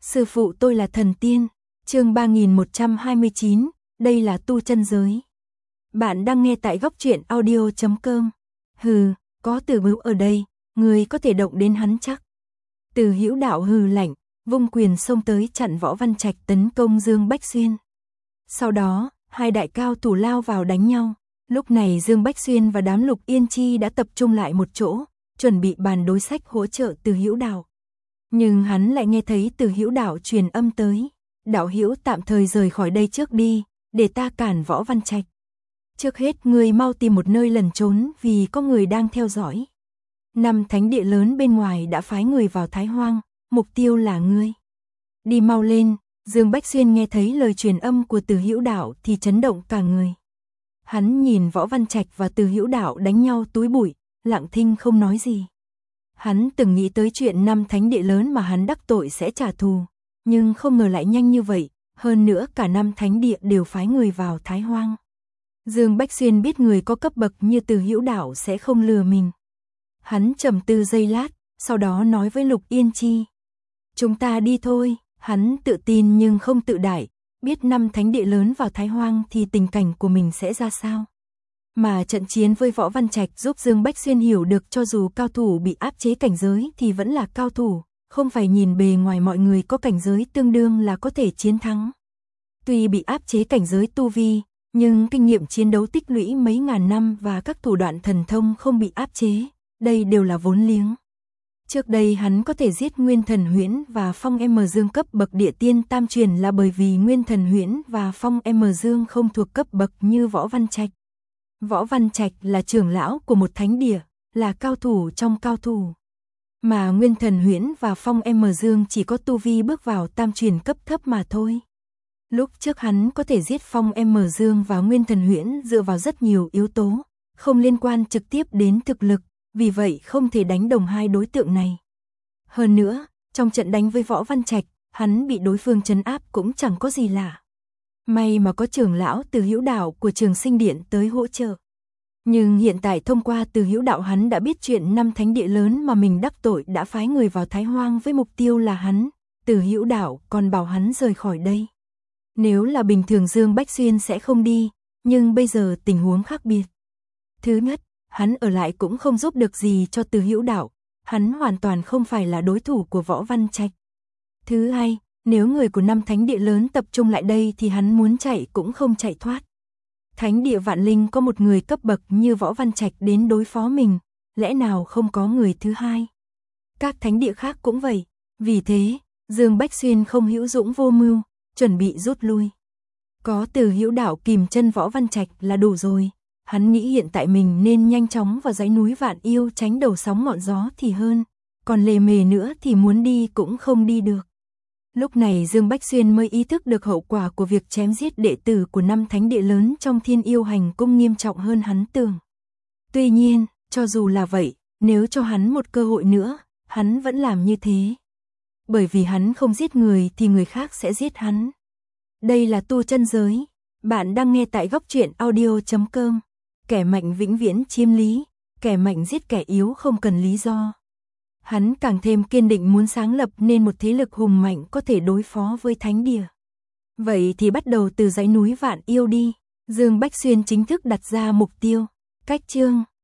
Sư phụ tôi là thần tiên. Chương 3129, đây là tu chân giới. Bạn đang nghe tại góc truyện audio.com. Hừ, có Từ Bưu ở đây, người có thể động đến hắn chắc. Từ Hữu Đạo hừ lạnh, vung quyền xông tới chặn Võ Văn Trạch tấn công Dương Bách Xuyên. Sau đó, hai đại cao thủ lao vào đánh nhau. Lúc này Dương Bách Xuyên và đám Lục Yên Chi đã tập trung lại một chỗ, chuẩn bị bàn đối sách hỗ trợ Từ Hữu Đạo. Nhưng hắn lại nghe thấy Từ Hữu Đạo truyền âm tới, đạo hữu tạm thời rời khỏi đây trước đi, để ta cản Võ Văn Trạch. Trước hết ngươi mau tìm một nơi lẩn trốn vì có người đang theo dõi. 5 thánh địa lớn bên ngoài đã phái người vào Thái Hoang, mục tiêu là ngươi. Đi mau lên. Dương Bách Xuyên nghe thấy lời truyền âm của Từ Hữu Đạo thì chấn động cả người. Hắn nhìn Võ Văn Trạch và Từ Hữu Đạo đánh nhau túi bụi, lặng thinh không nói gì. Hắn từng nghĩ tới chuyện 5 thánh địa lớn mà hắn đắc tội sẽ trả thù, nhưng không ngờ lại nhanh như vậy, hơn nữa cả 5 thánh địa đều phái người vào Thái Hoang. Dương Bách Xuyên biết người có cấp bậc như Từ Hữu Đạo sẽ không lừa mình. Hắn trầm tư giây lát, sau đó nói với Lục Yên Chi. Chúng ta đi thôi. Hắn tự tin nhưng không tự đại, biết 5 thánh địa lớn vào Thái Hoang thì tình cảnh của mình sẽ ra sao. Mà trận chiến với Võ Văn Trạch giúp Dương Bách Xuyên hiểu được cho dù cao thủ bị áp chế cảnh giới thì vẫn là cao thủ, không phải nhìn bề ngoài mọi người có cảnh giới tương đương là có thể chiến thắng. Tuy bị áp chế cảnh giới tu vi, nhưng kinh nghiệm chiến đấu tích lũy mấy ngàn năm và các thủ đoạn thần thông không bị áp chế, đây đều là vốn liếng. Trước đây hắn có thể giết Nguyên Thần Huyễn và Phong M Dương cấp bậc địa tiên tam truyền là bởi vì Nguyên Thần Huyễn và Phong M Dương không thuộc cấp bậc như Võ Văn Trạch. Võ Văn Trạch là trưởng lão của một thánh địa, là cao thủ trong cao thủ. Mà Nguyên Thần Huyễn và Phong M Dương chỉ có tu vi bước vào tam truyền cấp thấp mà thôi. Lúc trước hắn có thể giết Phong M Dương và Nguyên Thần Huyễn dựa vào rất nhiều yếu tố, không liên quan trực tiếp đến thực lực. Vì vậy không thể đánh đồng hai đối tượng này. Hơn nữa, trong trận đánh với Võ Văn Trạch, hắn bị đối phương trấn áp cũng chẳng có gì lạ. May mà có trưởng lão Từ Hữu Đạo của Trường Sinh Điện tới hỗ trợ. Nhưng hiện tại thông qua Từ Hữu Đạo hắn đã biết chuyện 5 thánh địa lớn mà mình đắc tội đã phái người vào Thái Hoang với mục tiêu là hắn. Từ Hữu Đạo còn bảo hắn rời khỏi đây. Nếu là bình thường Dương Bách Xuyên sẽ không đi, nhưng bây giờ tình huống khác biệt. Thứ nhất, hắn ở lại cũng không giúp được gì cho Từ Hữu Đạo, hắn hoàn toàn không phải là đối thủ của Võ Văn Trạch. Thứ hai, nếu người của 5 thánh địa lớn tập trung lại đây thì hắn muốn chạy cũng không chạy thoát. Thánh địa Vạn Linh có một người cấp bậc như Võ Văn Trạch đến đối phó mình, lẽ nào không có người thứ hai? Các thánh địa khác cũng vậy, vì thế, Dương Bách Xuyên không hữu dũng vô mưu, chuẩn bị rút lui. Có Từ Hữu Đạo kìm chân Võ Văn Trạch là đủ rồi. Hắn nghĩ hiện tại mình nên nhanh chóng vào dãy núi Vạn Yêu tránh đầu sóng ngọn gió thì hơn, còn lề mề nữa thì muốn đi cũng không đi được. Lúc này Dương Bách Xuyên mới ý thức được hậu quả của việc chém giết đệ tử của 5 thánh địa lớn trong Thiên Yêu Hành Cung nghiêm trọng hơn hắn tưởng. Tuy nhiên, cho dù là vậy, nếu cho hắn một cơ hội nữa, hắn vẫn làm như thế. Bởi vì hắn không giết người thì người khác sẽ giết hắn. Đây là tu chân giới. Bạn đang nghe tại góc truyện audio.com. Kẻ mạnh vĩnh viễn chiếm lý, kẻ mạnh giết kẻ yếu không cần lý do. Hắn càng thêm kiên định muốn sáng lập nên một thế lực hùng mạnh có thể đối phó với thánh địa. Vậy thì bắt đầu từ dãy núi Vạn Yêu đi. Dương Bách Xuyên chính thức đặt ra mục tiêu. Cách chương